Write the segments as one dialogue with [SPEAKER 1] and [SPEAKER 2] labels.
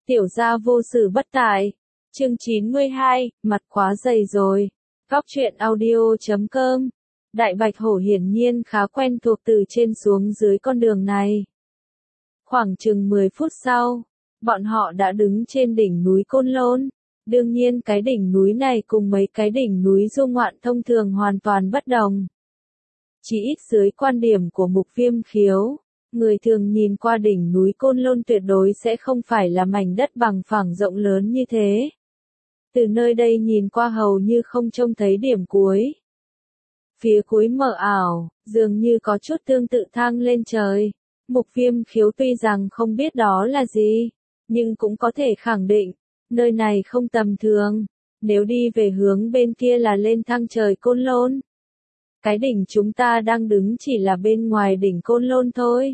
[SPEAKER 1] Tiểu gia vô sự bất tài. Chương 92, mặt quá dày rồi. Góc truyện audio.com. Đại Bạch Hổ hiển nhiên khá quen thuộc từ trên xuống dưới con đường này. Khoảng chừng 10 phút sau, bọn họ đã đứng trên đỉnh núi Côn Lôn. Đương nhiên cái đỉnh núi này cùng mấy cái đỉnh núi du ngoạn thông thường hoàn toàn bất đồng. Chỉ ít dưới quan điểm của Mục Viêm Khiếu, người thường nhìn qua đỉnh núi Côn Lôn tuyệt đối sẽ không phải là mảnh đất bằng phẳng rộng lớn như thế. Từ nơi đây nhìn qua hầu như không trông thấy điểm cuối. Phía cuối mờ ảo, dường như có chút tương tự thang lên trời. Mục Viêm Khiếu tuy rằng không biết đó là gì, nhưng cũng có thể khẳng định, nơi này không tầm thường. Nếu đi về hướng bên kia là lên thang trời Côn Lôn. Cái đỉnh chúng ta đang đứng chỉ là bên ngoài đỉnh Côn Lôn thôi.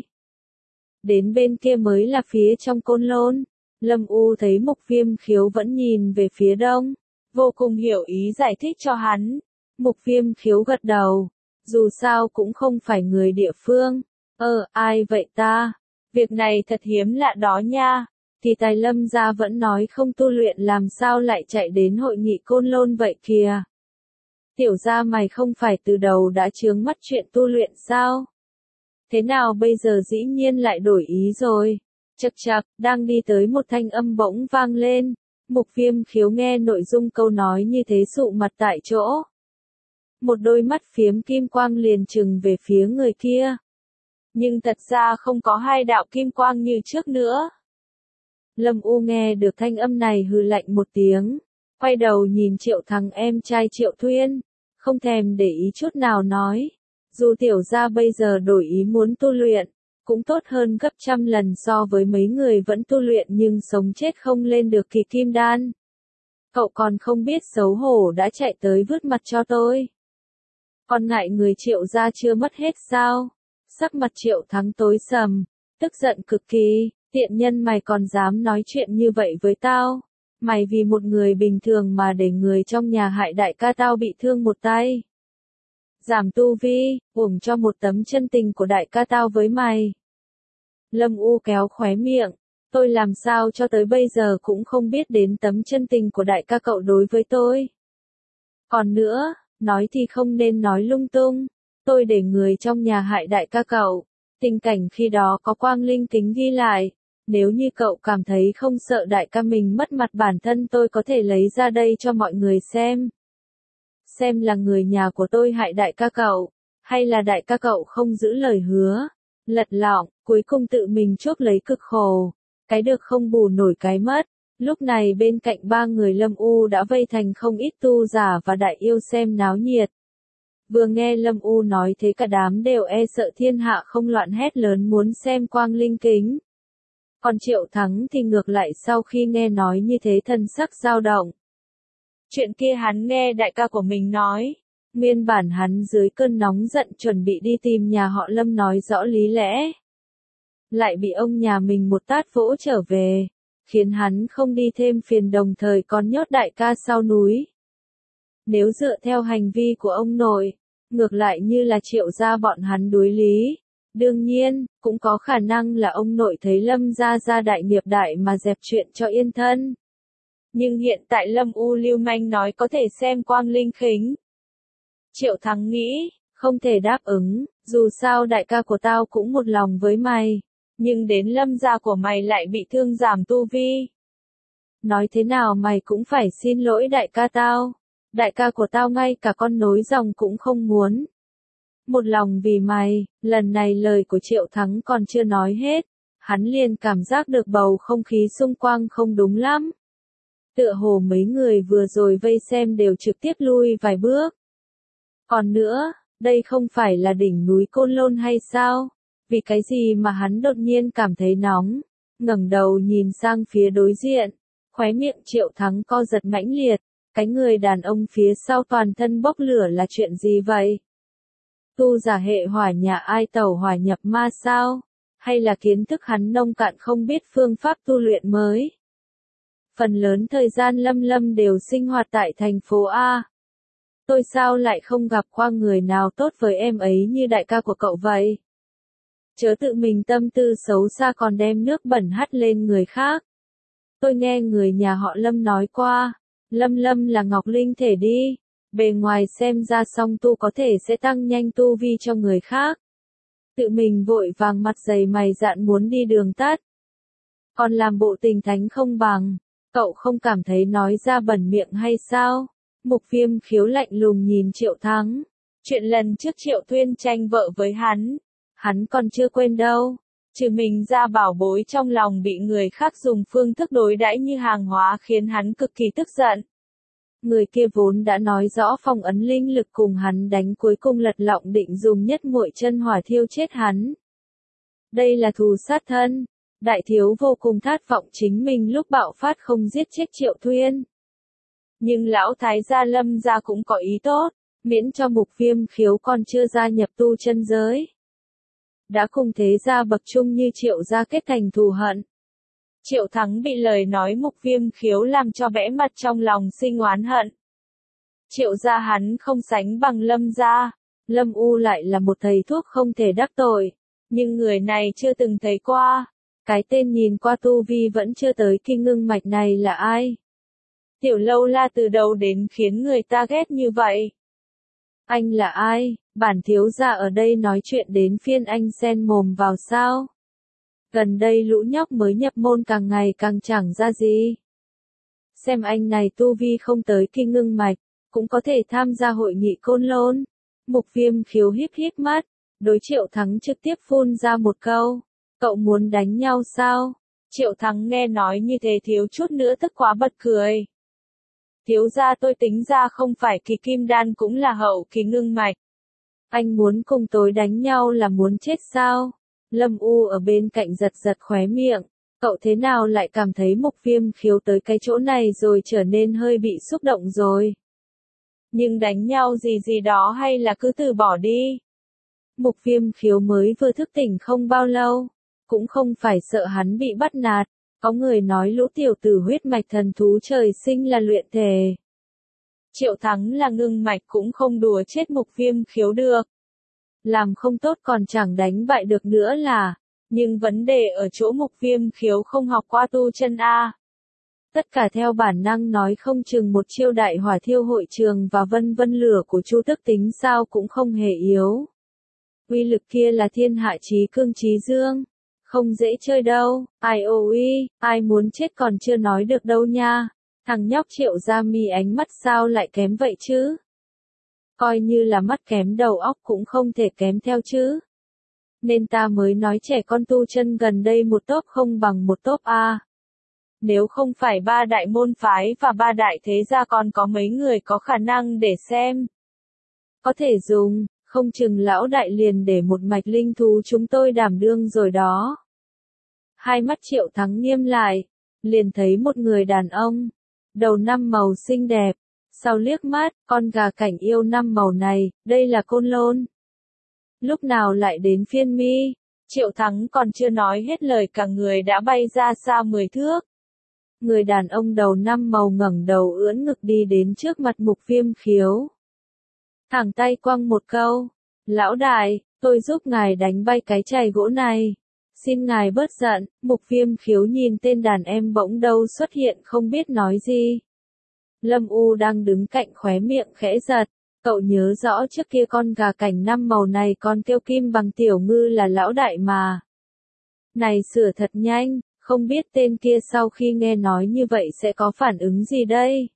[SPEAKER 1] Đến bên kia mới là phía trong Côn Lôn. Lâm U thấy Mục Viêm Khiếu vẫn nhìn về phía đông, vô cùng hiểu ý giải thích cho hắn. Mục Viêm Khiếu gật đầu, dù sao cũng không phải người địa phương. Ai vậy ta? Việc này thật hiếm lạ đó nha. Thì tài Lâm gia vẫn nói không tu luyện làm sao lại chạy đến hội nghị Côn Lôn vậy kìa. Tiểu gia mày không phải từ đầu đã chướng mắt chuyện tu luyện sao? Thế nào bây giờ dĩ nhiên lại đổi ý rồi? Chậc chậc, đang đi tới một thanh âm bỗng vang lên. Mục Viêm Khiếu nghe nội dung câu nói như thế sụ mặt tại chỗ. Một đôi mắt phiếm kim quang liền trừng về phía người kia. Nhưng thật ra không có hai đạo kim quang như trước nữa. Lâm U nghe được thanh âm này hừ lạnh một tiếng, quay đầu nhìn Triệu Thắng em trai Triệu Thuyên, không thèm để ý chút nào nói, dù tiểu gia bây giờ đổi ý muốn tu luyện, cũng tốt hơn gấp trăm lần so với mấy người vẫn tu luyện nhưng sống chết không lên được kỳ kim đan. Cậu còn không biết xấu hổ đã chạy tới vứt mặt cho tôi. Còn ngại người Triệu gia chưa mất hết sao? Sắc mặt Triệu Thắng tối sầm, tức giận cực kỳ. Tiện nhân mày còn dám nói chuyện như vậy với tao? Mày vì một người bình thường mà để người trong nhà hại đại ca tao bị thương một tay. Giảm tu vi, uổng cho một tấm chân tình của đại ca tao với mày. Lâm U kéo khóe miệng, tôi làm sao cho tới bây giờ cũng không biết đến tấm chân tình của đại ca cậu đối với tôi. Còn nữa, nói thì không nên nói lung tung, tôi để người trong nhà hại đại ca cậu. Tình cảnh khi đó có quang linh kính ghi lại. Nếu như cậu cảm thấy không sợ đại ca mình mất mặt bản thân tôi có thể lấy ra đây cho mọi người xem. Xem là người nhà của tôi hại đại ca cậu, hay là đại ca cậu không giữ lời hứa. Lật lọng, cuối cùng tự mình chuốc lấy cực khổ. Cái được không bù nổi cái mất. Lúc này bên cạnh ba người Lâm U đã vây thành không ít tu giả và đại yêu xem náo nhiệt. Vừa nghe Lâm U nói thế cả đám đều e sợ thiên hạ không loạn hét lớn muốn xem quang linh kính. Còn Triệu Thắng thì ngược lại sau khi nghe nói như thế thân sắc dao động. Chuyện kia hắn nghe đại ca của mình nói. Nguyên bản hắn dưới cơn nóng giận chuẩn bị đi tìm nhà họ Lâm nói rõ lý lẽ. Lại bị ông nhà mình một tát vỗ trở về, khiến hắn không đi thêm phiền đồng thời còn nhốt đại ca sau núi. Nếu dựa theo hành vi của ông nội, ngược lại như là Triệu gia bọn hắn đối lý. Đương nhiên, cũng có khả năng là ông nội thấy Lâm gia gia đại nghiệp đại mà dẹp chuyện cho yên thân. Nhưng hiện tại Lâm U lưu manh nói có thể xem quang linh kính. Triệu Thắng nghĩ, không thể đáp ứng, dù sao đại ca của tao cũng một lòng với mày, nhưng đến Lâm gia của mày lại bị thương giảm tu vi. Nói thế nào mày cũng phải xin lỗi đại ca tao. Đại ca của tao ngay cả con nối dòng cũng không muốn. Một lòng vì mày, lần này lời của Triệu Thắng còn chưa nói hết, hắn liền cảm giác được bầu không khí xung quanh không đúng lắm. Tựa hồ mấy người vừa rồi vây xem đều trực tiếp lui vài bước. Còn nữa, đây không phải là đỉnh núi Côn Lôn hay sao? Vì cái gì mà hắn đột nhiên cảm thấy nóng, ngẩng đầu nhìn sang phía đối diện, khóe miệng Triệu Thắng co giật mãnh liệt, cái người đàn ông phía sau toàn thân bốc lửa là chuyện gì vậy? Tu giả hệ hỏa nhà ai tẩu hỏa nhập ma sao? Hay là kiến thức hắn nông cạn không biết phương pháp tu luyện mới? Phần lớn thời gian Lâm đều sinh hoạt tại thành phố A. Tôi sao lại không gặp qua người nào tốt với em ấy như đại ca của cậu vậy? Chớ tự mình tâm tư xấu xa còn đem nước bẩn hắt lên người khác. Tôi nghe người nhà họ Lâm nói qua, Lâm Lâm là Ngọc Linh thể đi, bề ngoài xem ra song tu có thể sẽ tăng nhanh tu vi cho người khác. Tự mình vội vàng mặt dày mày dạn muốn đi đường tắt. Còn làm bộ tình thánh không bằng, cậu không cảm thấy nói ra bẩn miệng hay sao? Mục Viêm Khiếu lạnh lùng nhìn Triệu Thắng. Chuyện lần trước Triệu Tuyên tranh vợ với hắn còn chưa quên đâu. Trừ mình ra bảo bối trong lòng bị người khác dùng phương thức đối đãi như hàng hóa khiến hắn cực kỳ tức giận. Người kia vốn đã nói rõ phong ấn linh lực cùng hắn đánh, cuối cùng lật lọng định dùng nhất muội chân hỏa thiêu chết hắn. Đây là thù sát thân. Đại thiếu vô cùng khát vọng chính mình lúc bạo phát không giết chết Triệu Tuyên. Nhưng lão thái gia Lâm gia cũng có ý tốt, miễn cho Mục Viêm Khiếu còn chưa gia nhập tu chân giới. Đã cùng thế gia bậc trung như Triệu gia kết thành thù hận. Triệu Thắng bị lời nói Mục Viêm Khiếu làm cho bẽ mặt, trong lòng sinh oán hận. Triệu gia hắn không sánh bằng Lâm gia, Lâm U lại là một thầy thuốc không thể đắc tội, nhưng người này chưa từng thấy qua. Cái tên nhìn qua tu vi vẫn chưa tới Kinh Ngưng Mạch này là ai? Tiểu Lâu La từ đầu đến khiến người ta ghét như vậy. Anh là ai? Bản thiếu gia ở đây nói chuyện đến phiên anh xen mồm vào sao? Gần đây lũ nhóc mới nhập môn càng ngày càng chẳng ra gì. Xem anh này tu vi không tới Kinh Ngưng Mạch, cũng có thể tham gia hội nghị Côn Lôn. Mục Viêm Khiếu híp híp mắt, đối Triệu Thắng trực tiếp phun ra một câu. Cậu muốn đánh nhau sao? Triệu Thắng nghe nói như thế thiếu chút nữa tức quá bật cười. Thiếu gia, tôi tính ra không phải kỳ kim đan cũng là hậu kỳ ngưng mạch. Anh muốn cùng tôi đánh nhau là muốn chết sao? Lâm U ở bên cạnh giật giật khóe miệng. Cậu thế nào lại cảm thấy Mục Viêm Khiếu tới cái chỗ này rồi trở nên hơi bị xúc động rồi? Nhưng đánh nhau gì đó hay là cứ từ bỏ đi? Mục Viêm Khiếu mới vừa thức tỉnh không bao lâu. Cũng không phải sợ hắn bị bắt nạt, có người nói lũ tiểu tử huyết mạch thần thú trời sinh là luyện thể. Triệu Thắng là ngưng mạch cũng không đùa chết Mục Viêm Khiếu được. Làm không tốt còn chẳng đánh bại được nữa là, nhưng vấn đề ở chỗ Mục Viêm Khiếu không học qua tu chân a. Tất cả theo bản năng nói không chừng một chiêu đại hỏa thiêu hội trường và vân vân lửa của Chu Tức tính sao cũng không hề yếu. Uy lực kia là thiên hạ chí cương chí dương. Không dễ chơi đâu, ai ôi, ai muốn chết còn chưa nói được đâu nha. Thằng nhóc Triệu Gia Mi ánh mắt sao lại kém vậy chứ? Coi như là mắt kém đầu óc cũng không thể kém theo chứ. Nên ta mới nói trẻ con tu chân gần đây một tốp không bằng một tốp a. Nếu không phải ba đại môn phái và ba đại thế gia còn có mấy người có khả năng để xem. Có thể dùng, không chừng lão đại liền để một mạch linh thú chúng tôi đảm đương rồi đó. Hai mắt Triệu Thắng nghiêm lại, liền thấy một người đàn ông, đầu năm màu xinh đẹp, sau liếc mắt, con gà cảnh yêu năm màu này, đây là Côn Lôn. Lúc nào lại đến phiên mi? Triệu Thắng còn chưa nói hết lời cả người đã bay ra xa 10 thước. Người đàn ông đầu năm màu ngẩng đầu ưỡn ngực đi đến trước mặt Mục Viêm Khiếu. Thẳng tay quăng một câu, lão đại, tôi giúp ngài đánh bay cái chày gỗ này. Xin ngài bớt giận. Mục Viêm Khiếu nhìn tên đàn em bỗng đâu xuất hiện không biết nói gì. Lâm U đang đứng cạnh khóe miệng khẽ giật. Cậu nhớ rõ trước kia con gà cảnh năm màu này còn kêu Kim Bằng Tiểu Ngư là lão đại mà. Này sửa thật nhanh, không biết tên kia sau khi nghe nói như vậy sẽ có phản ứng gì đây?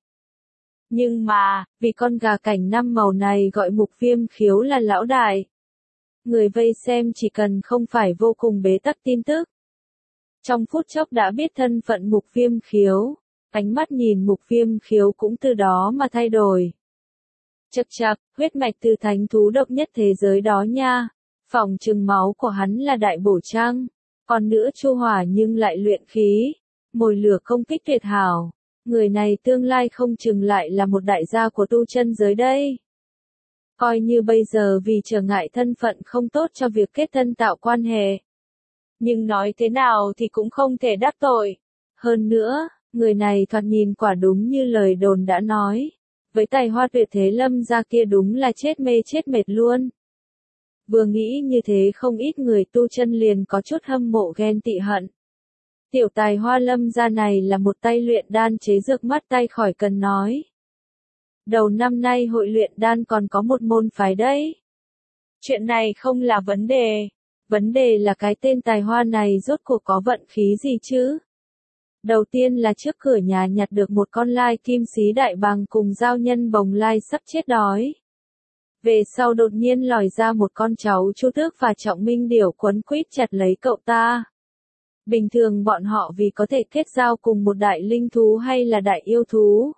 [SPEAKER 1] Nhưng mà, vì con gà cảnh năm màu này gọi Mục Viêm Khiếu là lão đại. Người vây xem chỉ cần không phải vô cùng bế tắc tin tức. Trong phút chốc đã biết thân phận Mục Viêm Khiếu, ánh mắt nhìn Mục Viêm Khiếu cũng từ đó mà thay đổi. Chậc chậc, huyết mạch từ thánh thú độc nhất thế giới đó nha. Phỏng chừng máu của hắn là đại bổ trăng. Còn nữa chu hỏa nhưng lại luyện khí. Mồi lửa công kích tuyệt hảo. Người này tương lai không chừng lại là một đại gia của tu chân giới đây. Coi như bây giờ vì trở ngại thân phận không tốt cho việc kết thân tạo quan hệ. Nhưng nói thế nào thì cũng không thể đắc tội. Hơn nữa, người này thoạt nhìn quả đúng như lời đồn đã nói. Với tài hoa tuyệt thế Lâm gia kia đúng là chết mê chết mệt luôn. Vừa nghĩ như thế không ít người tu chân liền có chút hâm mộ ghen tị hận. Tiểu tài hoa Lâm gia này là một tay luyện đan chế dược mắt tay khỏi cần nói. Đầu năm nay hội luyện đan còn có một môn phái đấy. Chuyện này không là vấn đề là cái tên tài hoa này rốt cuộc có vận khí gì chứ? Đầu tiên là trước cửa nhà nhặt được một con lai kim xí đại bàng cùng giao nhân bồng lai sắp chết đói. Về sau đột nhiên lòi ra một con cháu Chu Tước và Trọng Minh Điểu quấn quýt chặt lấy cậu ta. Bình thường bọn họ vì có thể kết giao cùng một đại linh thú hay là đại yêu thú.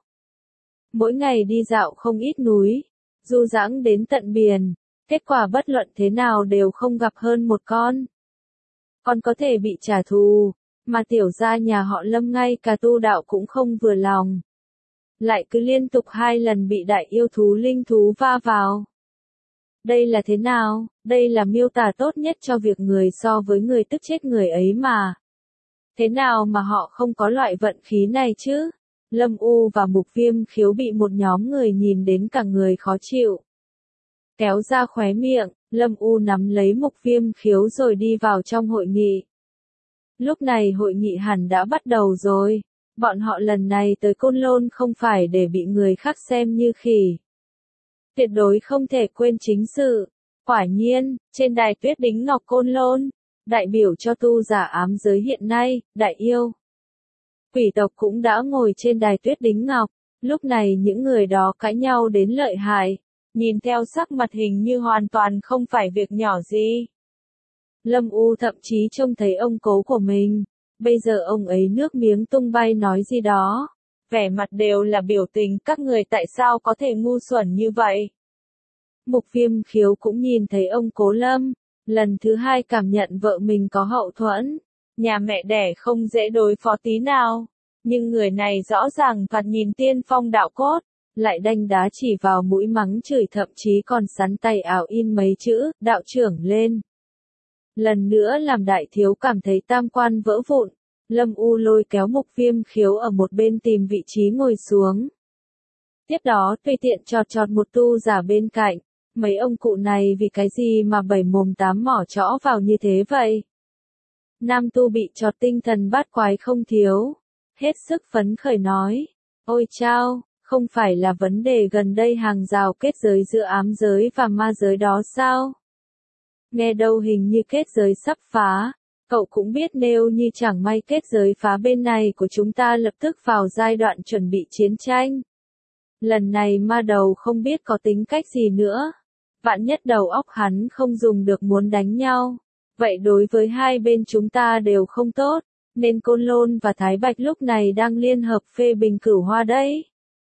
[SPEAKER 1] Mỗi ngày đi dạo không ít núi, du dãng đến tận biển, kết quả bất luận thế nào đều không gặp hơn một con. Còn có thể bị trả thù, mà tiểu gia nhà họ Lâm ngay cả tu đạo cũng không vừa lòng. Lại cứ liên tục 2 lần bị đại yêu thú linh thú va vào. Đây là thế nào? Đây là miêu tả tốt nhất cho việc người so với người tức chết người ấy mà. Thế nào mà họ không có loại vận khí này chứ? Lâm U và Mục Viêm Khiếu bị một nhóm người nhìn đến cả người khó chịu. Kéo ra khóe miệng, Lâm U nắm lấy Mục Viêm Khiếu rồi đi vào trong hội nghị. Lúc này hội nghị hẳn đã bắt đầu rồi. Bọn họ lần này tới Côn Lôn không phải để bị người khác xem như khỉ. Tuyệt đối không thể quên chính sự. Quả nhiên, trên đài Tuyết Đính Ngọc Côn Lôn, đại biểu cho tu giả ám giới hiện nay, đại yêu. Quỷ tộc cũng đã ngồi trên đài Tuyết Đính Ngọc. Lúc này những người đó cãi nhau đến lợi hại. Nhìn theo sắc mặt hình như hoàn toàn không phải việc nhỏ gì. Lâm U thậm chí trông thấy ông cố của mình. Bây giờ ông ấy nước miếng tung bay nói gì đó. Vẻ mặt đều là biểu tình các người tại sao có thể ngu xuẩn như vậy. Mục Viêm Khiếu cũng nhìn thấy ông cố Lâm. Lần thứ 2 cảm nhận vợ mình có hậu thuẫn. Nhà mẹ đẻ không dễ đối phó tí nào. Nhưng người này rõ ràng thoạt nhìn tiên phong đạo cốt. Lại đanh đá chỉ vào mũi mắng chửi thậm chí còn sắn tay ảo in mấy chữ, đạo trưởng lên. Lần nữa làm đại thiếu cảm thấy tam quan vỡ vụn. Lâm U lôi kéo Mục Viêm Khiếu ở một bên tìm vị trí ngồi xuống. Tiếp đó tùy tiện chọt chọt một tu giả bên cạnh. Mấy ông cụ này vì cái gì mà 7 mồm 8 mỏ chõ vào như thế vậy? Nam tu bị chọt tinh thần bát quái không thiếu. Hết sức phấn khởi nói. Ôi chao, không phải là vấn đề gần đây hàng rào kết giới giữa ám giới và ma giới đó sao? Nghe đâu hình như kết giới sắp phá. Cậu cũng biết nếu như chẳng may kết giới phá bên này của chúng ta lập tức vào giai đoạn chuẩn bị chiến tranh. Lần này ma đầu không biết có tính cách gì nữa. Vạn nhất đầu óc hắn không dùng được muốn đánh nhau. Vậy đối với hai bên chúng ta đều không tốt. Nên Côn Lôn và Thái Bạch lúc này đang liên hợp phê bình Cửu Hoa đấy.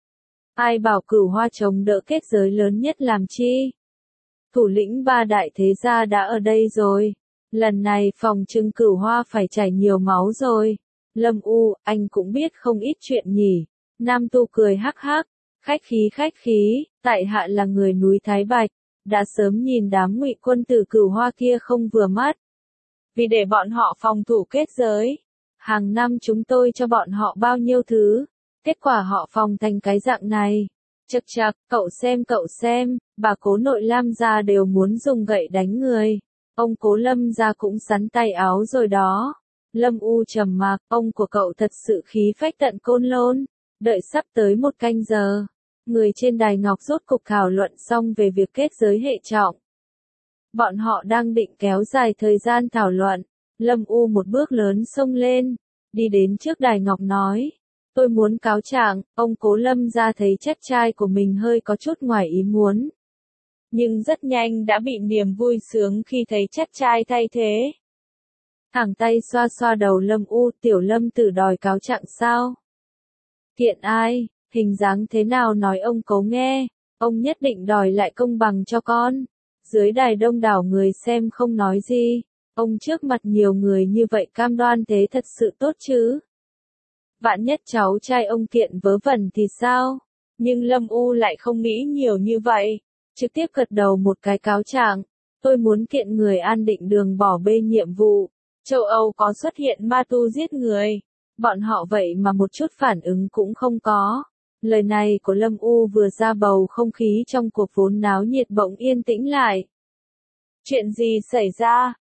[SPEAKER 1] Ai bảo Cửu Hoa chống đỡ kết giới lớn nhất làm chi? Thủ lĩnh 3 đại thế gia đã ở đây rồi. Lần này phòng trưng Cửu Hoa phải chảy nhiều máu rồi. Lâm U, anh cũng biết không ít chuyện nhỉ. Nam tu cười hắc hắc. Khách khí, tại hạ là người núi Thái Bạch. Đã sớm nhìn đám Ngụy quân tử Cửu Hoa kia không vừa mắt. Vì để bọn họ phòng thủ kết giới. Hàng năm chúng tôi cho bọn họ bao nhiêu thứ. Kết quả họ phòng thành cái dạng này. Chậc chậc, cậu xem, bà Cố Nội Lam gia đều muốn dùng gậy đánh người. Ông Cố Lâm gia cũng sắn tay áo rồi đó. Lâm U trầm mặc, ông của cậu thật sự khí phách tận Côn Lôn. Đợi sắp tới 1 canh giờ. Người trên đài ngọc rốt cục thảo luận xong về việc kết giới hệ trọng. Bọn họ đang định kéo dài thời gian thảo luận. Lâm U một bước lớn xông lên. Đi đến trước đài ngọc nói. Tôi muốn cáo trạng, ông Cố Lâm gia thấy chắc trai của mình hơi có chút ngoài ý muốn. Nhưng rất nhanh đã bị niềm vui sướng khi thấy chắc trai thay thế. Thẳng tay xoa xoa đầu Lâm U, tiểu Lâm Tử đòi cáo trạng sao? Kiện ai, hình dáng thế nào nói ông Cố nghe, ông nhất định đòi lại công bằng cho con. Dưới đài đông đảo người xem không nói gì, ông trước mặt nhiều người như vậy cam đoan thế thật sự tốt chứ. Vạn nhất cháu trai ông Kiện vớ vẩn thì sao? Nhưng Lâm U lại không nghĩ nhiều như vậy. Trực tiếp gật đầu một cái cáo trạng. Tôi muốn kiện người An Định Đường bỏ bê nhiệm vụ. Châu Âu có xuất hiện ma tu giết người. Bọn họ vậy mà một chút phản ứng cũng không có. Lời này của Lâm U vừa ra bầu không khí trong cuộc vốn náo nhiệt bỗng yên tĩnh lại. Chuyện gì xảy ra?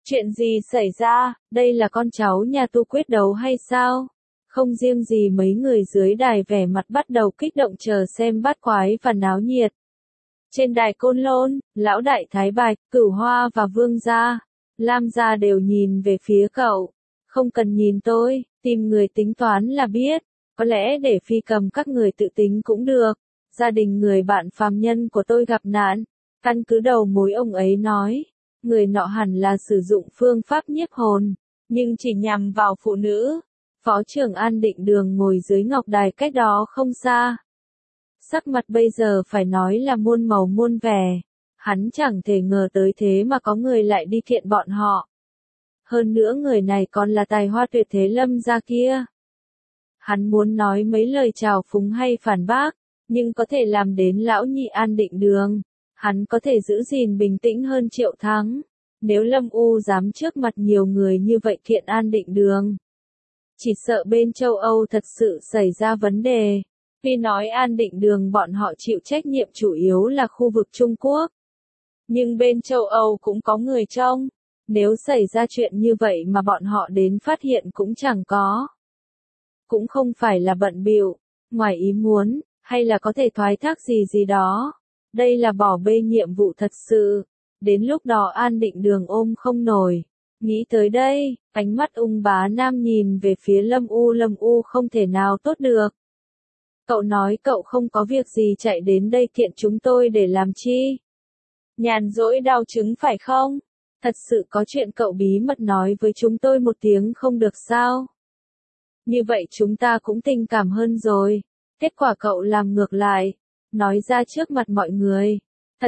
[SPEAKER 1] Chuyện gì xảy ra, đây là con cháu nhà Tu quyết đấu hay sao? Không riêng gì mấy người dưới đài vẻ mặt bắt đầu kích động chờ xem bát quái và náo nhiệt. Trên đài Côn Lôn, lão đại Thái Bạch, Cửu Hoa và Vương gia, Lam gia đều nhìn về phía cậu. Không cần nhìn tôi, tìm người tính toán là biết. Có lẽ để Phi Cầm các người tự tính cũng được. Gia đình người bạn phàm nhân của tôi gặp nạn. Căn cứ đầu mối ông ấy nói, người nọ hẳn là sử dụng phương pháp nhiếp hồn, nhưng chỉ nhằm vào phụ nữ. Phó trưởng An Định Đường ngồi dưới ngọc đài cách đó không xa. Sắc mặt bây giờ phải nói là muôn màu muôn vẻ. Hắn chẳng thể ngờ tới thế mà có người lại đi kiện bọn họ. Hơn nữa người này còn là tài hoa tuyệt thế Lâm gia kia. Hắn muốn nói mấy lời chào phúng hay phản bác, nhưng có thể làm đến lão nhị An Định Đường. Hắn có thể giữ gìn bình tĩnh hơn Triệu Thắng. Nếu Lâm U dám trước mặt nhiều người như vậy kiện An Định Đường, chỉ sợ bên châu Âu thật sự xảy ra vấn đề. Vì nói An Định Đường bọn họ chịu trách nhiệm chủ yếu là khu vực Trung Quốc. Nhưng bên châu Âu cũng có người trông. Nếu xảy ra chuyện như vậy mà bọn họ đến phát hiện cũng chẳng có. Cũng không phải là bận bịu, ngoài ý muốn, hay là có thể thoái thác gì gì đó. Đây là bỏ bê nhiệm vụ thật sự. Đến lúc đó An Định Đường ôm không nổi. Nghĩ tới đây, ánh mắt Ung Bá Nam nhìn về phía Lâm U không thể nào tốt được. Cậu nói cậu không có việc gì chạy đến đây kiện chúng tôi để làm chi? Nhàn rỗi đau chứng phải không? Thật sự có chuyện cậu bí mật nói với chúng tôi một tiếng không được sao? Như vậy chúng ta cũng tình cảm hơn rồi. Kết quả cậu làm ngược lại. Nói ra trước mặt mọi người. Thật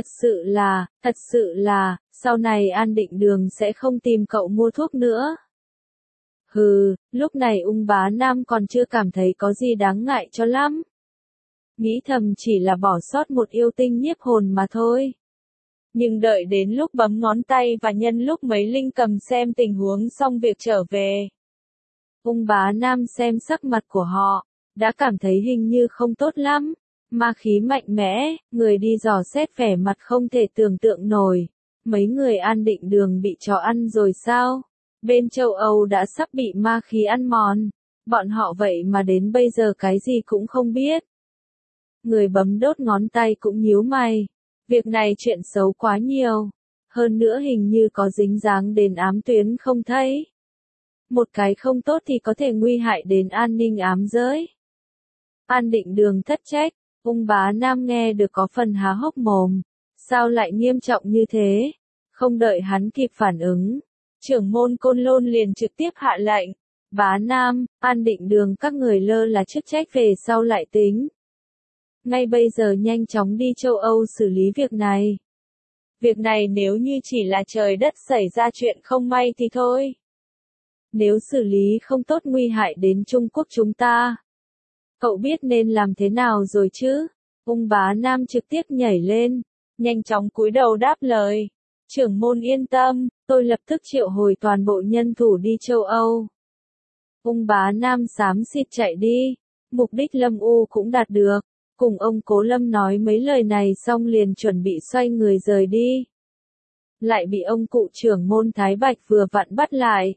[SPEAKER 1] sự là, sau này An Định Đường sẽ không tìm cậu mua thuốc nữa. Hừ, lúc này Ung Bá Nam còn chưa cảm thấy có gì đáng ngại cho lắm. Nghĩ thầm chỉ là bỏ sót một yêu tinh nhiếp hồn mà thôi. Nhưng đợi đến lúc bấm ngón tay và nhân lúc mấy linh cầm xem tình huống xong việc trở về. Ung Bá Nam xem sắc mặt của họ, đã cảm thấy hình như không tốt lắm. Ma khí mạnh mẽ, người đi dò xét vẻ mặt không thể tưởng tượng nổi. Mấy người An Định Đường bị chó ăn rồi sao? Bên châu Âu đã sắp bị ma khí ăn mòn. Bọn họ vậy mà đến bây giờ cái gì cũng không biết. Người bấm đốt ngón tay cũng nhíu mày. Việc này chuyện xấu quá nhiều. Hơn nữa hình như có dính dáng đến ám tuyến không thấy. Một cái không tốt thì có thể nguy hại đến an ninh ám giới. An Định Đường thất trách. Ung Bá Nam nghe được có phần há hốc mồm. Sao lại nghiêm trọng như thế? Không đợi hắn kịp phản ứng. Trưởng môn Côn Lôn liền trực tiếp hạ lệnh. Bá Nam, An Định Đường các người lơ là chức trách về sau lại tính. Ngay bây giờ nhanh chóng đi châu Âu xử lý việc này. Việc này nếu như chỉ là trời đất xảy ra chuyện không may thì thôi. Nếu xử lý không tốt nguy hại đến Trung Quốc chúng ta. Cậu biết nên làm thế nào rồi chứ? Ung Bá Nam trực tiếp nhảy lên, nhanh chóng cúi đầu đáp lời. Trưởng môn yên tâm, tôi lập tức triệu hồi toàn bộ nhân thủ đi châu Âu. Ung Bá Nam xám xịt chạy đi, mục đích Lâm U cũng đạt được. Cùng ông Cố Lâm nói mấy lời này xong liền chuẩn bị xoay người rời đi. Lại bị ông cụ trưởng môn Thái Bạch vừa vặn bắt lại.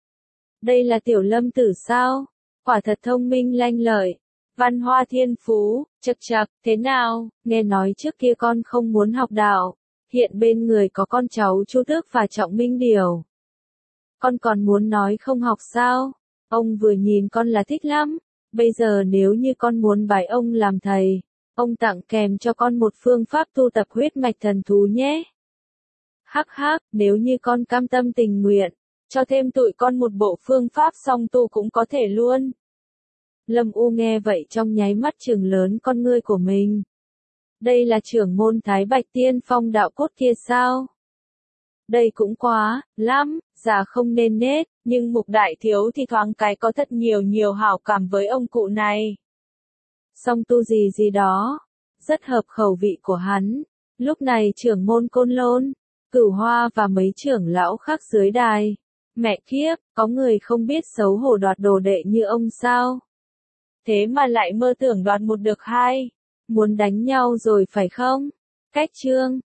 [SPEAKER 1] Đây là tiểu Lâm tử sao? Quả thật thông minh lanh lợi. Văn hoa thiên phú, chậc chậc, thế nào, nghe nói trước kia con không muốn học đạo, hiện bên người có con cháu Chu Tước và Trọng Minh Điều. Con còn muốn nói không học sao? Ông vừa nhìn con là thích lắm, bây giờ nếu như con muốn bái ông làm thầy, ông tặng kèm cho con một phương pháp tu tập huyết mạch thần thú nhé. Hắc hắc, nếu như con cam tâm tình nguyện, cho thêm tụi con một bộ phương pháp song tu cũng có thể luôn. Lâm U nghe vậy trong nháy mắt trừng lớn con ngươi của mình. Đây là trưởng môn Thái Bạch Tiên Phong đạo cốt kia sao? Đây cũng quá, lắm, già không nên nết, nhưng Mục Đại Thiếu thì thoáng cái có thật nhiều hảo cảm với ông cụ này. Song tu gì gì đó, rất hợp khẩu vị của hắn. Lúc này trưởng môn Côn Lôn, Cửu Hoa và mấy trưởng lão khác dưới đài. Mẹ kiếp, có người không biết xấu hổ đoạt đồ đệ như ông sao? Thế mà lại mơ tưởng đoạt một được hai. Muốn đánh nhau rồi phải không? Cách chương